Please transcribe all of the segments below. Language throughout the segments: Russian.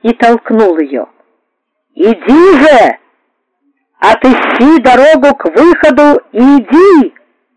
и толкнул ее. «Иди же! Отыщи дорогу к выходу и иди!»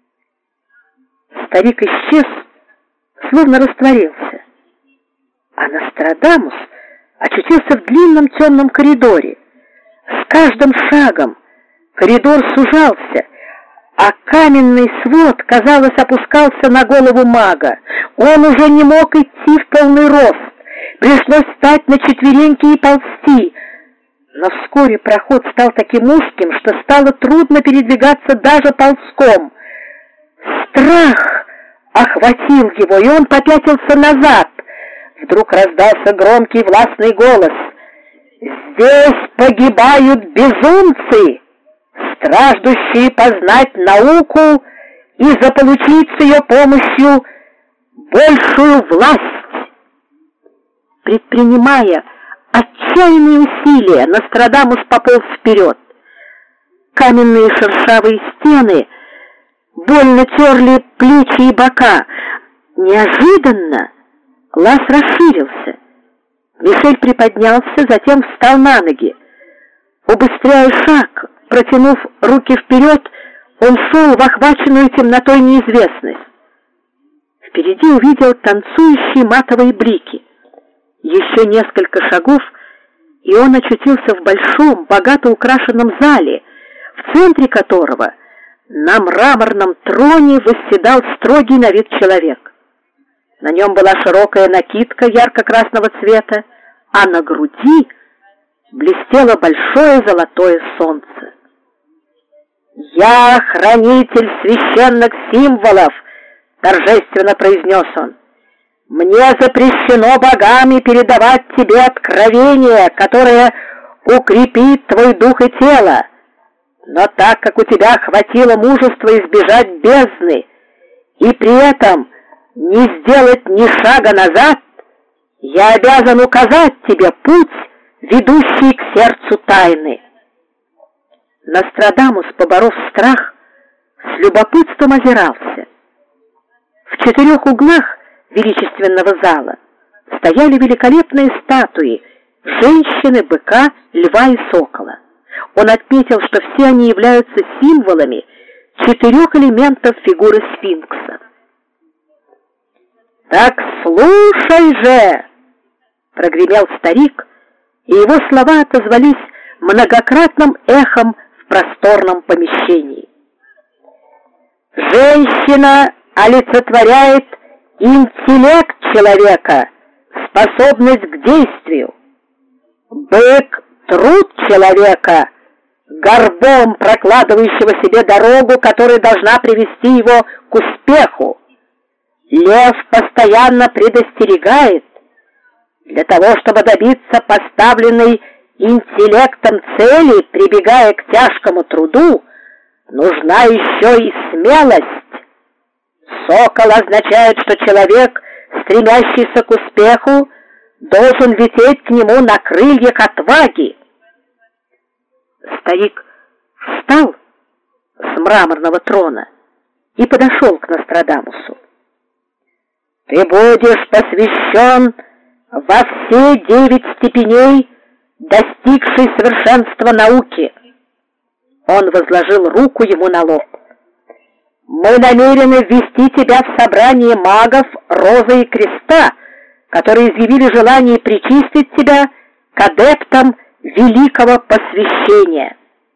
Старик исчез, словно растворился, а Нострадамус очутился в длинном темном коридоре. С каждым шагом коридор сужался, а каменный свод, казалось, опускался на голову мага. Он уже не мог идти в полный рост, пришлось встать на четвереньки и ползти. Но вскоре проход стал таким узким, что стало трудно передвигаться даже ползком. Страх охватил его, и он попятился назад. Вдруг раздался громкий властный голос: «Здесь погибают безумцы, страждущие познать науку и заполучить с ее помощью большую власть». Предпринимая отчаянные усилия, Нострадамус пополз вперед. Каменные шершавые стены больно терли плечи и бока. Неожиданно лаз расширился. Мишель приподнялся, затем встал на ноги. Убыстряя шаг, протянув руки вперед, он шел в охваченную темнотой неизвестность. Впереди увидел танцующие матовые блики. Еще несколько шагов, и он очутился в большом, богато украшенном зале, в центре которого на мраморном троне восседал строгий на вид человек. На нем была широкая накидка ярко-красного цвета, а на груди блестело большое золотое солнце. «Я хранитель священных символов», — торжественно произнес он. «Мне запрещено богами передавать тебе откровение, которое укрепит твой дух и тело. Но так как у тебя хватило мужества избежать бездны и при этом не сделать ни шага назад, я обязан указать тебе путь, ведущий к сердцу тайны». Нострадамус, поборов страх, с любопытством озирался. В 4 углах величественного зала стояли великолепные статуи женщины, быка, льва и сокола. Он отметил, что все они являются символами 4 элементов фигуры сфинкса. «Так слушай же!» — прогремел старик, и его слова отозвались многократным эхом в просторном помещении. «Женщина олицетворяет интеллект человека, способность к действию. Бык — труд человека, горбом прокладывающего себе дорогу, которая должна привести его к успеху. Лев постоянно предостерегает. Для того, чтобы добиться поставленной интеллектом цели, прибегая к тяжкому труду, нужна еще и смелость. Сокол означает, что человек, стремящийся к успеху, должен лететь к нему на крыльях отваги». Старик встал с мраморного трона и подошел к Нострадамусу. «Ты будешь посвящен во все 9 степеней, достигшей совершенства науки». Он возложил руку ему на лоб. «Мы намерены ввести тебя в собрание магов Розы и Креста, которые изъявили желание причислить тебя к адептам великого посвящения».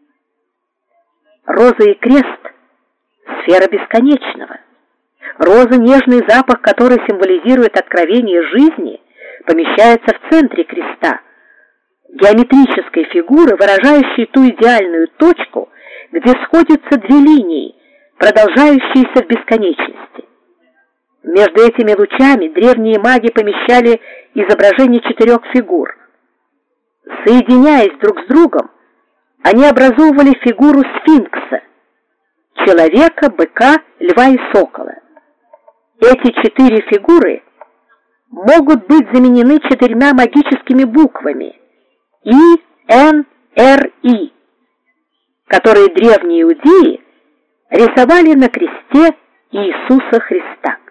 Роза и Крест — сфера бесконечного. Роза, нежный запах, который символизирует откровение жизни, помещается в центре креста, геометрической фигуры, выражающей ту идеальную точку, где сходятся 2 линии, продолжающиеся в бесконечности. Между этими лучами древние маги помещали изображение 4 фигур. Соединяясь друг с другом, они образовывали фигуру сфинкса — человека, быка, льва и сокола. Эти 4 фигуры могут быть заменены 4 магическими буквами И, Н, Р, И, которые древние иудеи рисовали на кресте Иисуса Христа.